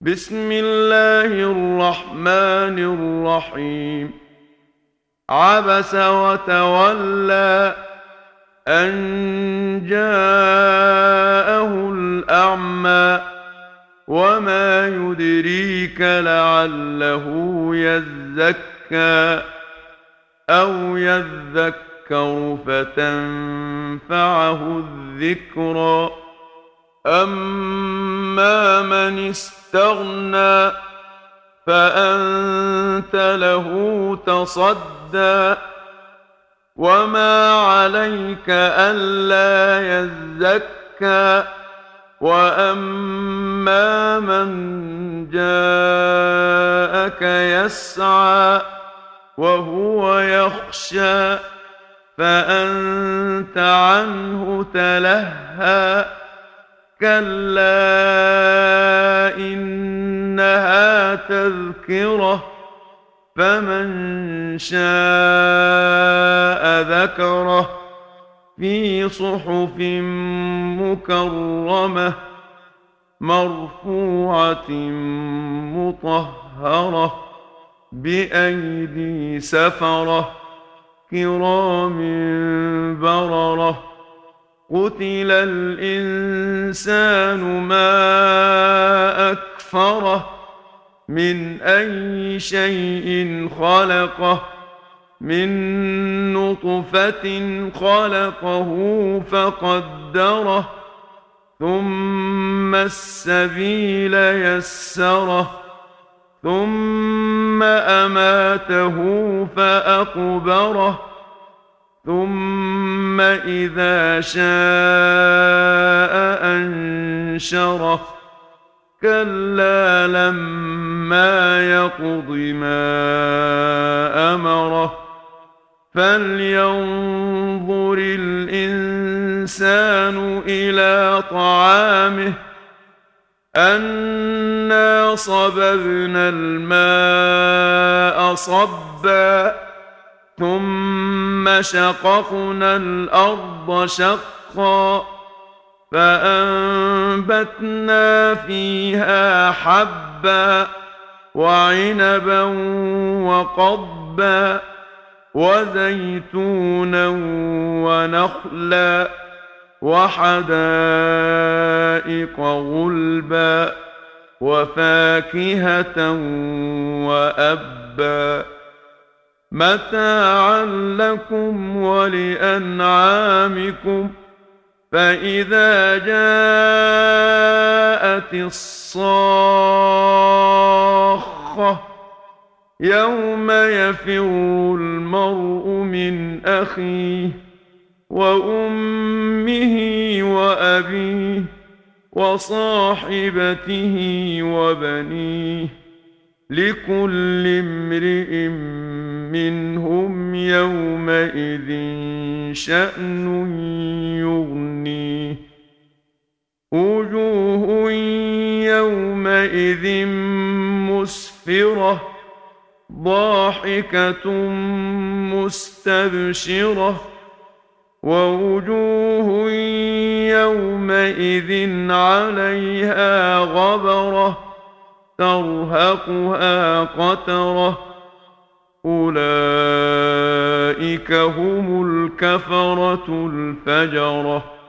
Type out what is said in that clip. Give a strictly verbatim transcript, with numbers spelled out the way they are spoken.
بسم الله الرحمن الرحيم. عبس وتولى أن جاءه الأعمى وما يدريك لعله يزكى أو يذكر فتنفعه الذكرى. أما من استغنى فأنت له تصدى وما عليك ألا يزكى. وأما من جاءك يسعى وهو يخشى فأنت عنه تلهى. كلا إنها تذكرة فمن شاء ذكره في صحف مكرمة مرفوعة مطهرة بأيدي سفرة كرام بررة. قتل الإنسان ما أكفره من أي شيء خلقه من نطفة خلقه فقدره ثم السبيل يسره ثم أماته فأقبره ثم إذا شاء أنشره. كلا لما يقض ما أمره. فلينظر الإنسان إلى طعامه أنا صببنا الماء صبا ثم شققنا الأرض شقا فأنبتنا فيها حبا وعنبا وقضبا وزيتونا ونخلا وحدائق غلبا وفاكهة وأبا متاعا لكم ولأنعامكم. فإذا جاءت الصاخة يوم يفر المرء من أخيه وأمه وأبيه وصاحبته وبنيه لكل امرئ منهم يومئذ شأن يغنيه. وجوه يومئذ مسفرة ضاحكة مستبشرة ووجوه يومئذ عليها غبرة ترهقها قترة أولئك هم الكفرة الفجرة.